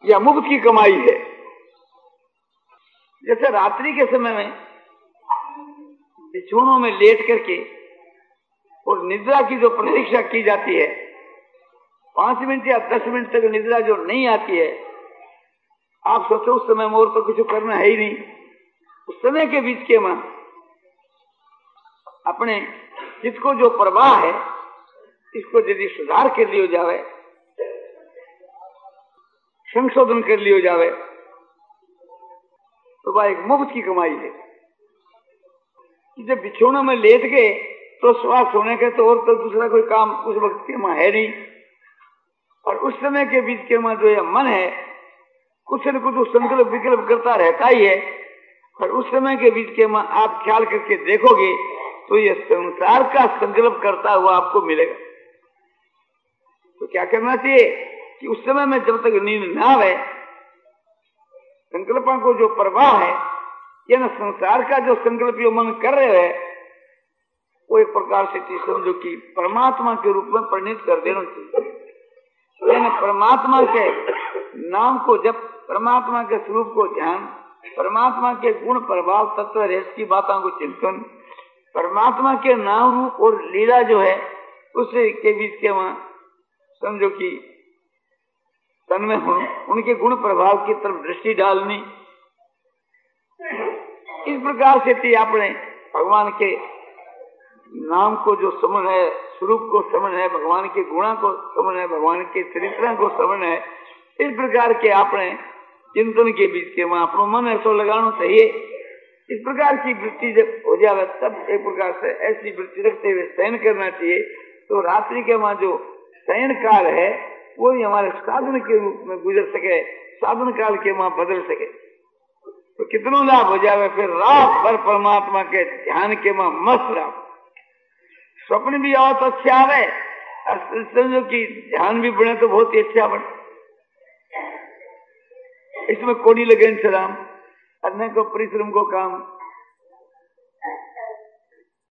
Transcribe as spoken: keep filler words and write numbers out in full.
या मुफ्त की कमाई है। जैसे रात्रि के समय में बिछौनों में लेट करके और निद्रा की जो प्रतीक्षा की जाती है, पांच मिनट या दस मिनट तक निद्रा जो नहीं आती है, आप सोचो उस समय में और तो कुछ करना है ही नहीं। उस समय के बीच के में अपने चित्त को जो प्रवाह है, इसको यदि सुधार कर लियो जावे, संशोधन कर लियो जावे, तो वह एक मुफ्त की कमाई है। जब बिछौनों में लेट गए तो श्वास होने के तो और तो दूसरा कोई काम उस वक्त के में है नहीं। और उस समय के बीच के में जो यह मन है कुछ न कुछ संकल्प विकल्प करता रहता ही है। और उस समय के बीच के में आप ख्याल करके देखोगे तो यह संसार का संकल्प करता हुआ आपको मिलेगा। तो क्या करना चाहिए कि उस समय में जब तक नींद ना आवे, संकल्पों को जो प्रवाह है या न संसार का जो संकल्प यो मन कर रहे है, वो एक प्रकार से समझो कि परमात्मा के रूप में परिणित कर देना चाहिए। यानी परमात्मा के नाम को जब, परमात्मा के स्वरूप को ध्यान, परमात्मा के गुण प्रभाव तत्व रहस्य की बातों को चिंतन, परमात्मा के नाम रूप और लीला जो है उसके के बीच के वहां समझो कि तन्मय हो, उनके गुण प्रभाव की तरफ दृष्टि डालनी। इस प्रकार से थी आपने भगवान के नाम को जो समझ है, स्वरूप को समझ है, भगवान के गुणों को समझ है, भगवान के चरित्र को समझ है, इस प्रकार के आपने चिंतन के बीच के वहां अपना मन ऐसा लगाना चाहिए। इस प्रकार की वृत्ति जब हो जाए तब एक प्रकार से ऐसी वृत्ति रखते हुए शयन करना चाहिए। तो रात्रि के वहां जो शयन काल है वो ही हमारे साधन के रूप में गुजर सके, साधन काल के वहां बदल सके, तो कितना लाभ हो जाए। फिर रात भर परमात्मा के ध्यान के वहां मस्त रहो। स्वप्न भी आओ तो अच्छा आवे, और समझो कि ध्यान भी बने तो बहुत ही अच्छा बने। इसमें कोड़ी लगे सलाम, अन्य को परिश्रम को काम।